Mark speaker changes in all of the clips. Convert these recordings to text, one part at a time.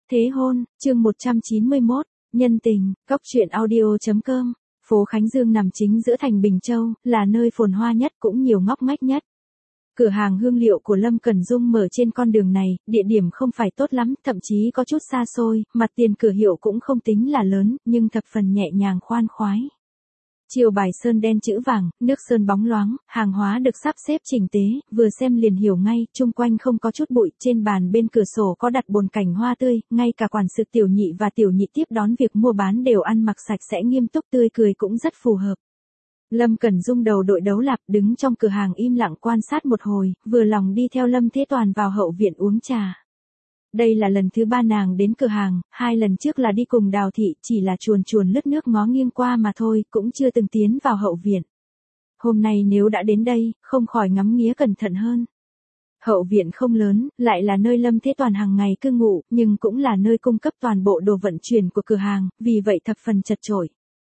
Speaker 1: Thế hôn, chương 191, nhân tình, cóc truyện audio.com. Phố Khánh Dương nằm chính giữa thành Bình Châu, là nơi phồn hoa nhất cũng nhiều ngóc ngách nhất. Cửa hàng hương liệu của Lâm Cẩn Dung mở trên con đường này, địa điểm không phải tốt lắm, thậm chí có chút xa xôi, mặt tiền cửa hiệu cũng không tính là lớn, nhưng thập phần nhẹ nhàng khoan khoái. Chiều bài sơn đen chữ vàng, nước sơn bóng loáng, hàng hóa được sắp xếp chỉnh tế, vừa xem liền hiểu ngay, chung quanh không có chút bụi, trên bàn bên cửa sổ có đặt bồn cảnh hoa tươi, ngay cả quản sự tiểu nhị và tiểu nhị tiếp đón việc mua bán đều ăn mặc sạch sẽ nghiêm túc tươi cười cũng rất phù hợp. Lâm Cẩn Dung đầu đội đấu lạp đứng trong cửa hàng im lặng quan sát một hồi, vừa lòng đi theo Lâm Thế Toàn vào hậu viện uống trà. Đây là lần thứ 3 nàng đến cửa hàng, 2 lần trước là đi cùng Đào Thị, chỉ là chuồn chuồn lướt nước ngó nghiêng qua mà thôi, cũng chưa từng tiến vào hậu viện. Hôm nay nếu đã đến đây, không khỏi ngắm nghía cẩn thận hơn. Hậu viện không lớn, lại là nơi Lâm Thế Toàn hàng ngày cư ngụ, nhưng cũng là nơi cung cấp toàn bộ đồ vận chuyển của cửa hàng, vì vậy thập phần chật chội.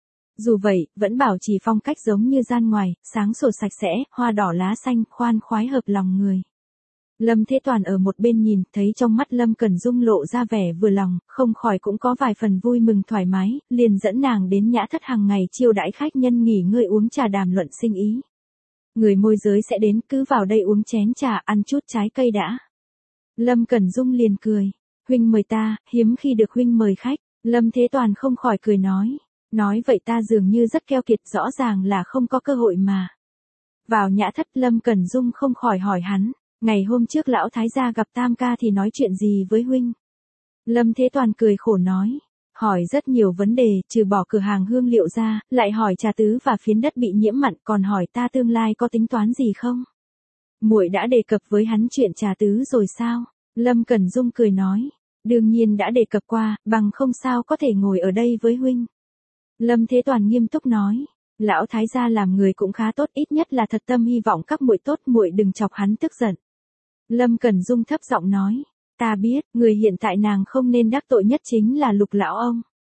Speaker 1: Dù vậy, vẫn bảo trì phong cách giống như gian ngoài, sáng sủa sạch sẽ, hoa đỏ lá xanh, khoan khoái hợp lòng người. Lâm Thế Toàn ở một bên nhìn, thấy trong mắt Lâm Cẩn Dung lộ ra vẻ vừa lòng, không khỏi cũng có vài phần vui mừng thoải mái, liền dẫn nàng đến nhã thất hàng ngày chiêu đãi khách nhân nghỉ ngơi uống trà đàm luận sinh ý. Người môi giới sẽ đến, cứ vào đây uống chén trà, ăn chút trái cây đã. Lâm Cẩn Dung liền cười, huynh mời ta, hiếm khi được huynh mời khách. Lâm Thế Toàn không khỏi cười nói vậy ta dường như rất keo kiệt, rõ ràng là không có cơ hội mà. Vào nhã thất, Lâm Cẩn Dung không khỏi hỏi hắn. Ngày hôm trước lão thái gia gặp Tam ca thì nói chuyện gì với huynh? Lâm Thế Toàn cười khổ nói, hỏi rất nhiều vấn đề, trừ bỏ cửa hàng hương liệu ra, lại hỏi trà tứ và phiến đất bị nhiễm mặn, còn hỏi ta tương lai có tính toán gì không? Muội đã đề cập với hắn chuyện trà tứ rồi sao? Lâm Cẩn Dung cười nói, đương nhiên đã đề cập qua, bằng không sao có thể ngồi ở đây với huynh. Lâm Thế Toàn nghiêm túc nói, lão thái gia làm người cũng khá tốt, ít nhất là thật tâm hy vọng các muội tốt, muội đừng chọc hắn tức giận. Lâm Cẩn Dung thấp giọng nói, ta biết, người hiện tại nàng không nên đắc tội nhất chính là Lục lão ông.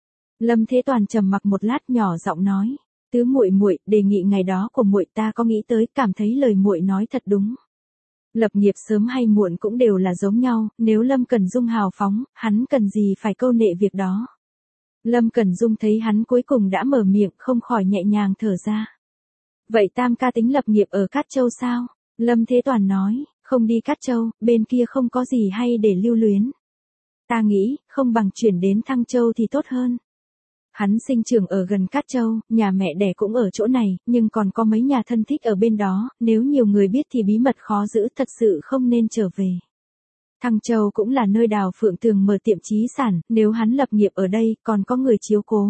Speaker 1: Lâm Thế Toàn trầm mặc một lát nhỏ giọng nói, tứ muội, đề nghị ngày đó của muội ta có nghĩ tới, cảm thấy lời muội nói thật đúng. Lập nghiệp sớm hay muộn cũng đều là giống nhau, nếu Lâm Cẩn Dung hào phóng, hắn cần gì phải câu nệ việc đó. Lâm Cẩn Dung thấy hắn cuối cùng đã mở miệng, không khỏi nhẹ nhàng thở ra. Vậy Tam ca tính lập nghiệp ở Cát Châu sao? Lâm Thế Toàn nói, không đi Cát Châu, bên kia không có gì hay để lưu luyến. Ta nghĩ, không bằng chuyển đến Thăng Châu thì tốt hơn. Hắn sinh trưởng ở gần Cát Châu, nhà mẹ đẻ cũng ở chỗ này, nhưng còn có mấy nhà thân thích ở bên đó, nếu nhiều người biết thì bí mật khó giữ, thật sự không nên trở về. Thăng Châu cũng là nơi Đào Phượng Tường mở tiệm chí sản, nếu hắn lập nghiệp ở đây, còn có người chiếu cố.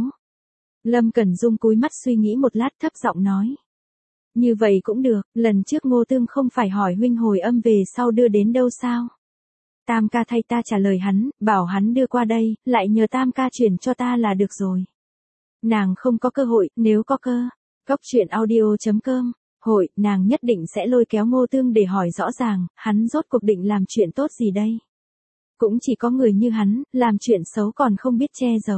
Speaker 1: Lâm Cẩn Dung cúi mắt suy nghĩ một lát thấp giọng nói. Như vậy cũng được, lần trước Ngô Tương không phải hỏi huynh hồi âm về sau đưa đến đâu sao? Tam ca thay ta trả lời hắn, bảo hắn đưa qua đây, lại nhờ Tam ca chuyển cho ta là được rồi. Nàng không có cơ hội, nếu có cơ. Cóc truyện audio.com. Hội, nàng nhất định sẽ lôi kéo Ngô Tương để hỏi rõ ràng, hắn rốt cuộc định làm chuyện tốt gì đây? Cũng chỉ có người như hắn, làm chuyện xấu còn không biết che giấu.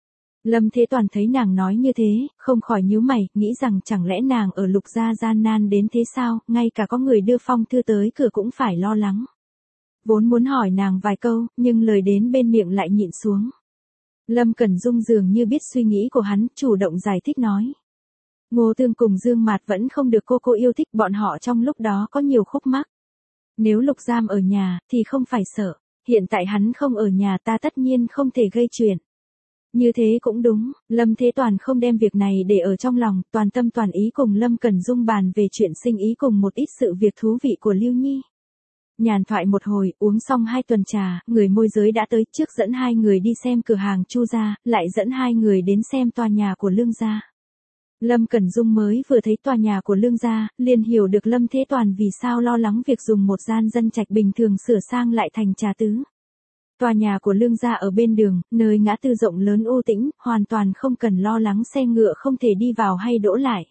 Speaker 1: Lâm Thế Toàn thấy nàng nói như thế, không khỏi nhíu mày, nghĩ rằng chẳng lẽ nàng ở Lục gia gian nan đến thế sao, ngay cả có người đưa phong thư tới cửa cũng phải lo lắng. Vốn muốn hỏi nàng vài câu, nhưng lời đến bên miệng lại nhịn xuống. Lâm Cẩn Dung dường như biết suy nghĩ của hắn, chủ động giải thích nói. Ngô Tương cùng Dương Mạt vẫn không được cô yêu thích, bọn họ trong lúc đó có nhiều khúc mắc. Nếu Lục Giam ở nhà, thì không phải sợ, hiện tại hắn không ở nhà ta tất nhiên không thể gây chuyện. Như thế cũng đúng, Lâm Thế Toàn không đem việc này để ở trong lòng, toàn tâm toàn ý cùng Lâm Cẩn Dung bàn về chuyện sinh ý cùng một ít sự việc thú vị của Lưu Nhi. Nhàn thoại một hồi, uống xong 2 tuần trà, người môi giới đã tới, trước dẫn 2 người đi xem cửa hàng Chu gia, lại dẫn 2 người đến xem tòa nhà của Lương gia. Lâm Cẩn Dung mới vừa thấy tòa nhà của Lương gia, liền hiểu được Lâm Thế Toàn vì sao lo lắng việc dùng một gian dân trạch bình thường sửa sang lại thành trà tứ. Tòa nhà của Lương gia ở bên đường, nơi ngã tư rộng lớn u tĩnh, hoàn toàn không cần lo lắng xe ngựa không thể đi vào hay đỗ lại.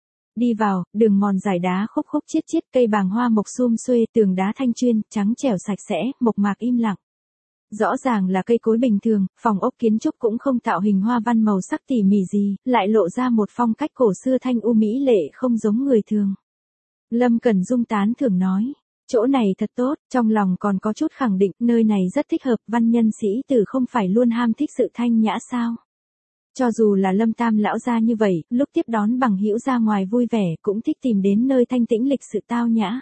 Speaker 1: Đi vào, đường mòn dải đá khúc khúc chiết chiết, cây bàng hoa mộc sum xuê, tường đá thanh chuyên, trắng trẻo sạch sẽ, mộc mạc im lặng. Rõ ràng là cây cối bình thường, phòng ốc kiến trúc cũng không tạo hình hoa văn màu sắc tỉ mỉ gì, lại lộ ra một phong cách cổ xưa thanh u mỹ lệ không giống người thường. Lâm Cẩn Dung tán thưởng nói, Chỗ này thật tốt, trong lòng còn có chút khẳng định, nơi này rất thích hợp, văn nhân sĩ tử không phải luôn ham thích sự thanh nhã sao? Cho dù là Lâm Tam lão gia như vậy, lúc tiếp đón bằng hữu ra ngoài vui vẻ, cũng thích tìm đến nơi thanh tĩnh lịch sự tao nhã.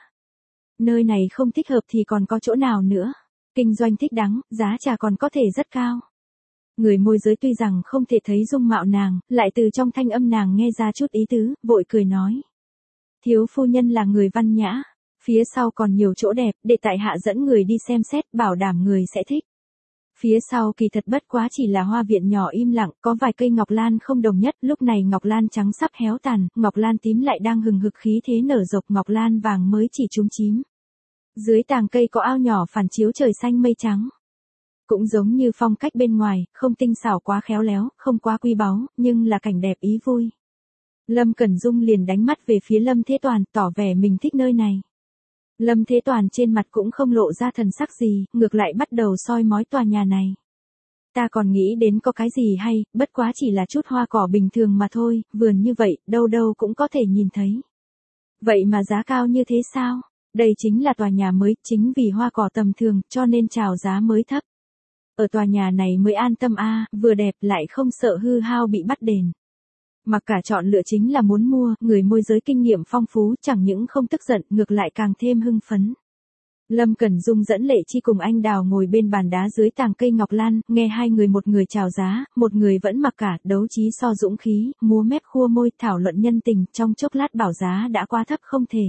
Speaker 1: Nơi này không thích hợp thì còn có chỗ nào nữa? Kinh doanh thích đắng, giá trà còn có thể rất cao. Người môi giới tuy rằng không thể thấy dung mạo nàng, lại từ trong thanh âm nàng nghe ra chút ý tứ, vội cười nói. Thiếu phu nhân là người văn nhã, phía sau còn nhiều chỗ đẹp, để tại hạ dẫn người đi xem xét, bảo đảm người sẽ thích. Phía sau kỳ thật bất quá chỉ là hoa viện nhỏ im lặng, có vài cây ngọc lan không đồng nhất, lúc này ngọc lan trắng sắp héo tàn, ngọc lan tím lại đang hừng hực khí thế nở rộ, ngọc lan vàng mới chỉ chúm chím. Dưới tàng cây có ao nhỏ phản chiếu trời xanh mây trắng. Cũng giống như phong cách bên ngoài, không tinh xảo quá khéo léo, không quá quý báu, nhưng là cảnh đẹp ý vui. Lâm Cẩn Dung liền đánh mắt về phía Lâm Thế Toàn, tỏ vẻ mình thích nơi này. Lâm Thế Toàn trên mặt cũng không lộ ra thần sắc gì, ngược lại bắt đầu soi mói tòa nhà này. Ta còn nghĩ đến có cái gì hay, bất quá chỉ là chút hoa cỏ bình thường mà thôi, vườn như vậy, đâu đâu cũng có thể nhìn thấy. Vậy mà giá cao như thế sao? Đây chính là tòa nhà mới, chính vì hoa cỏ tầm thường, cho nên chào giá mới thấp. Ở tòa nhà này mới an tâm vừa đẹp lại không sợ hư hao bị bắt đền. Mặc cả chọn lựa chính là muốn mua, người môi giới kinh nghiệm phong phú, chẳng những không tức giận, ngược lại càng thêm hưng phấn. Lâm Cẩn Dung dẫn Lệ Chi cùng anh Đào ngồi bên bàn đá dưới tàng cây ngọc lan, nghe hai người, một người chào giá, một người vẫn mặc cả, đấu trí so dũng khí, múa mép khua môi, thảo luận nhân tình, trong chốc lát bảo giá đã quá thấp không thể.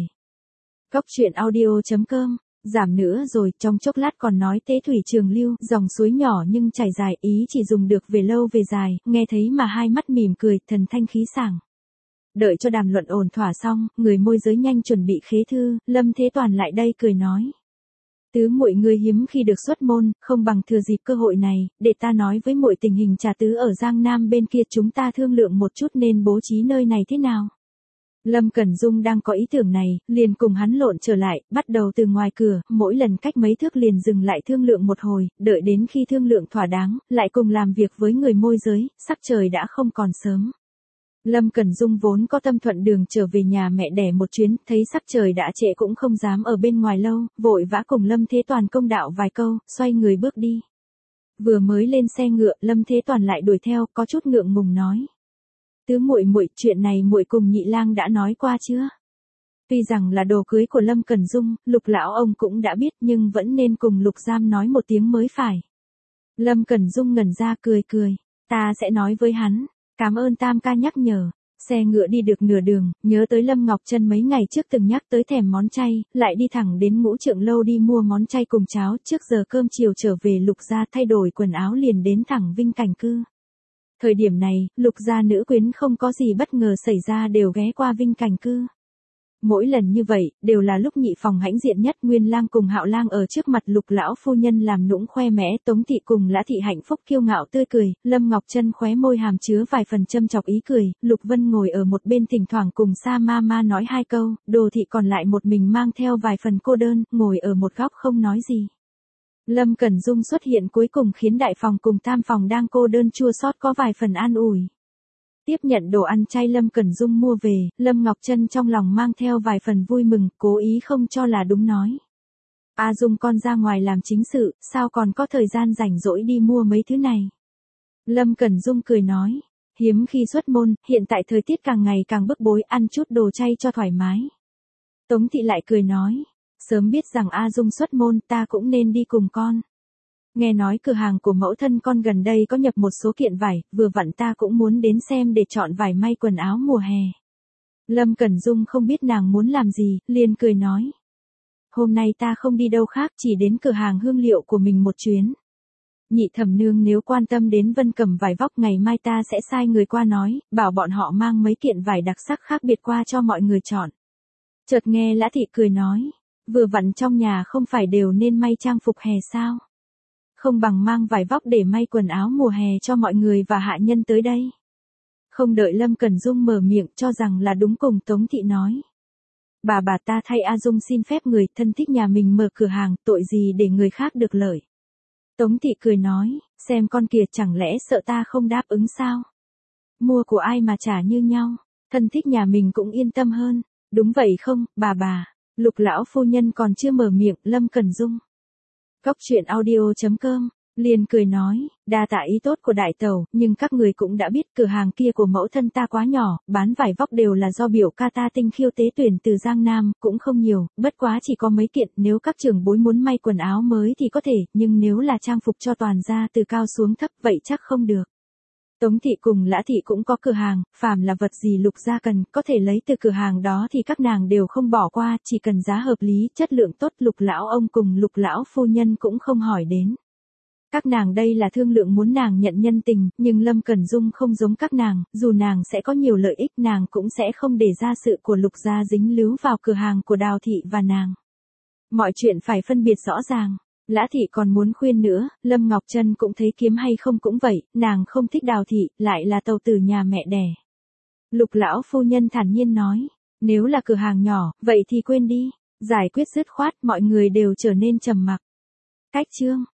Speaker 1: Cốc truyện audio.com, giảm nữa rồi, trong chốc lát còn nói tế thủy trường lưu, dòng suối nhỏ nhưng chảy dài, ý chỉ dùng được về lâu về dài, nghe thấy mà hai mắt mỉm cười, thần thanh khí sảng. Đợi cho đàm luận ổn thỏa xong, người môi giới nhanh chuẩn bị khế thư, Lâm Thế Toàn lại đây cười nói. Tứ muội người hiếm khi được xuất môn, không bằng thừa dịp cơ hội này, để ta nói với muội tình hình trà tứ ở Giang Nam bên kia, chúng ta thương lượng một chút nên bố trí nơi này thế nào. Lâm Cẩn Dung đang có ý tưởng này, liền cùng hắn lộn trở lại, bắt đầu từ ngoài cửa, mỗi lần cách mấy thước liền dừng lại thương lượng một hồi, đợi đến khi thương lượng thỏa đáng, lại cùng làm việc với người môi giới, sắc trời đã không còn sớm. Lâm Cẩn Dung vốn có tâm thuận đường trở về nhà mẹ đẻ một chuyến, thấy sắc trời đã trễ cũng không dám ở bên ngoài lâu, vội vã cùng Lâm Thế Toàn công đạo vài câu, xoay người bước đi. Vừa mới lên xe ngựa, Lâm Thế Toàn lại đuổi theo, có chút ngượng ngùng nói. Tứ muội muội, chuyện này muội cùng Nhị Lang đã nói qua chưa? Tuy rằng là đồ cưới của Lâm Cẩn Dung, Lục lão ông cũng đã biết, nhưng vẫn nên cùng Lục Giam nói một tiếng mới phải. Lâm Cẩn Dung ngẩn ra cười cười, ta sẽ nói với hắn, cảm ơn Tam ca nhắc nhở. Xe ngựa đi được nửa đường, nhớ tới Lâm Ngọc Trân mấy ngày trước từng nhắc tới thèm món chay, lại đi thẳng đến Ngũ Trượng lâu đi mua món chay cùng cháo, trước giờ cơm chiều trở về Lục gia thay đổi quần áo liền đến thẳng Vinh Cảnh Cư. Thời điểm này, Lục gia nữ quyến không có gì bất ngờ xảy ra đều ghé qua Vinh Cảnh Cư. Mỗi lần như vậy, đều là lúc nhị phòng hãnh diện nhất, Nguyên Lang cùng Hạo Lang ở trước mặt Lục lão phu nhân làm nũng khoe mẽ, Tống thị cùng Lã thị hạnh phúc kiêu ngạo tươi cười, Lâm Ngọc Trân khóe môi hàm chứa vài phần châm chọc ý cười, Lục Vân ngồi ở một bên thỉnh thoảng cùng Sa Ma nói hai câu, Đồ thị còn lại một mình mang theo vài phần cô đơn, ngồi ở một góc không nói gì. Lâm Cẩn Dung xuất hiện cuối cùng khiến đại phòng cùng tam phòng đang cô đơn chua xót có vài phần an ủi. Tiếp nhận đồ ăn chay Lâm Cẩn Dung mua về, Lâm Ngọc Trân trong lòng mang theo vài phần vui mừng, cố ý không cho là đúng nói. A Dung con ra ngoài làm chính sự, sao còn có thời gian rảnh rỗi đi mua mấy thứ này. Lâm Cẩn Dung cười nói, hiếm khi xuất môn, hiện tại thời tiết càng ngày càng bức bối, ăn chút đồ chay cho thoải mái. Tống thị lại cười nói, sớm biết rằng A Dung xuất môn ta cũng nên đi cùng con. Nghe nói cửa hàng của mẫu thân con gần đây có nhập một số kiện vải, vừa vặn ta cũng muốn đến xem để chọn vải may quần áo mùa hè. Lâm Cẩn Dung không biết nàng muốn làm gì, liền cười nói. Hôm nay ta không đi đâu khác, chỉ đến cửa hàng hương liệu của mình một chuyến. Nhị thẩm nương nếu quan tâm đến Vân Cẩm vải vóc, ngày mai ta sẽ sai người qua nói, bảo bọn họ mang mấy kiện vải đặc sắc khác biệt qua cho mọi người chọn. Chợt nghe Lã thị cười nói, vừa vặn trong nhà không phải đều nên may trang phục hè sao? Không bằng mang vải vóc để may quần áo mùa hè cho mọi người và hạ nhân tới đây. Không đợi Lâm Cẩn Dung mở miệng, cho rằng là đúng, cùng Tống thị nói. Bà ta thay A Dung xin phép người thân thích nhà mình mở cửa hàng, tội gì để người khác được lợi. Tống thị cười nói, xem con kìa, chẳng lẽ sợ ta không đáp ứng sao? Mua của ai mà trả như nhau, thân thích nhà mình cũng yên tâm hơn. Đúng vậy không, bà. Lục lão phu nhân còn chưa mở miệng, Lâm Cẩn Dung. Cốc truyện audio.com liền cười nói, đa tạ ý tốt của đại tẩu, nhưng các người cũng đã biết cửa hàng kia của mẫu thân ta quá nhỏ, bán vải vóc đều là do biểu ca ta tinh khiêu tế tuyển từ Giang Nam, cũng không nhiều, bất quá chỉ có mấy kiện, nếu các trưởng bối muốn may quần áo mới thì có thể, nhưng nếu là trang phục cho toàn gia từ cao xuống thấp vậy chắc không được. Tống thị cùng Lã thị cũng có cửa hàng, phàm là vật gì Lục gia cần, có thể lấy từ cửa hàng đó thì các nàng đều không bỏ qua, chỉ cần giá hợp lý, chất lượng tốt, Lục lão ông cùng Lục lão phu nhân cũng không hỏi đến. Các nàng đây là thương lượng muốn nàng nhận nhân tình, nhưng Lâm Cẩn Dung không giống các nàng, dù nàng sẽ có nhiều lợi ích nàng cũng sẽ không để ra sự của Lục gia dính líu vào cửa hàng của Đào thị và nàng. Mọi chuyện phải phân biệt rõ ràng. Lã thị còn muốn khuyên nữa, Lâm Ngọc Trân cũng thấy kiếm hay không cũng vậy, nàng không thích Đào thị, lại là tàu tử nhà mẹ đẻ. Lục lão phu nhân thản nhiên nói, nếu là cửa hàng nhỏ, vậy thì quên đi. Giải quyết dứt khoát, mọi người đều trở nên trầm mặc. Cách chương